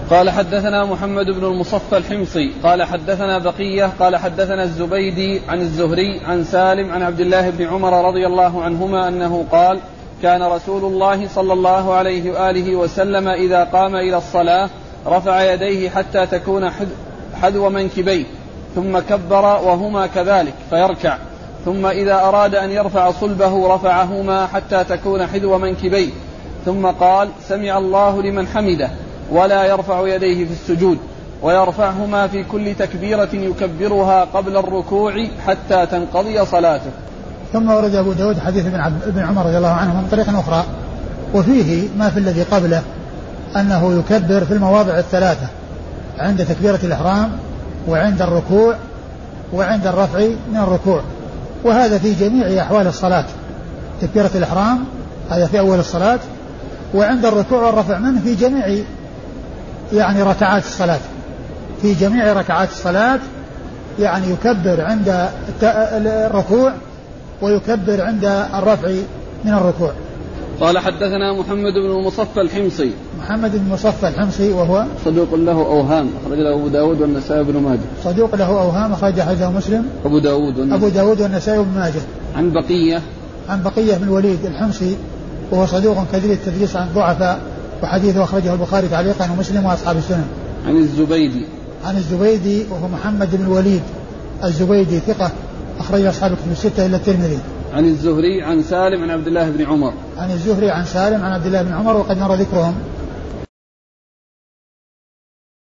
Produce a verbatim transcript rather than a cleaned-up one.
قال حدثنا محمد بن المصفى الحمصي قال حدثنا بقية قال حدثنا الزبيدي عن الزهري عن سالم عن عبد الله بن عمر رضي الله عنهما أنه قال كان رسول الله صلى الله عليه وآله وسلم إذا قام إلى الصلاة رفع يديه حتى تكون حذو منكبيه ثم كبر وهما كذلك فيركع، ثم إذا أراد أن يرفع صلبه رفعهما حتى تكون حذو منكبيه ثم قال سمع الله لمن حمده، ولا يرفع يديه في السجود، ويرفعهما في كل تكبيرة يكبرها قبل الركوع حتى تنقضي صلاته. ثم ورد أبو داود حديث ابن عمر رضي الله عنه من طريق أخرى، وفيه ما في الذي قبله أنه يكبر في المواضع الثلاثة عند تكبيرة الإحرام وعند الركوع وعند الرفع من الركوع، وهذا في جميع أحوال الصلاة. تكبيرة الإحرام هذا في أول الصلاة، وعند الركوع والرفع منه في جميع يعني ركعات الصلاة، في جميع ركعات الصلاة يعني يكبر عند الركوع ويكبر عند الرفع من الركوع. قال حدثنا محمد بن المصفى الحمصي. محمد بن المصفى الحمصي وهو صدوق له أوهام أخرج له أبو داود والنسائي بن ماجه. صدوق له أوهام أخرج حديثه مسلم أبو داود والنسائي. أبو داود والنسائي بن ماجه. عن بقية عن بقية بن الوليد الحمصي وهو صدوق كثير التدليس عن ضعفاء، وحديثه أخرجه البخاري تعليقا ومسلم وأصحاب السنن. عن الزبيدي. عن الزبيدي وهو محمد بن الوليد الزبيدي ثقة أخرج أصحاب الكتب الستة إلا الترمذي. عن الزهري عن سالم عن عبد الله بن عمر. عن الزهري عن سالم عن عبد الله بن عمر وقد مر ذكرهم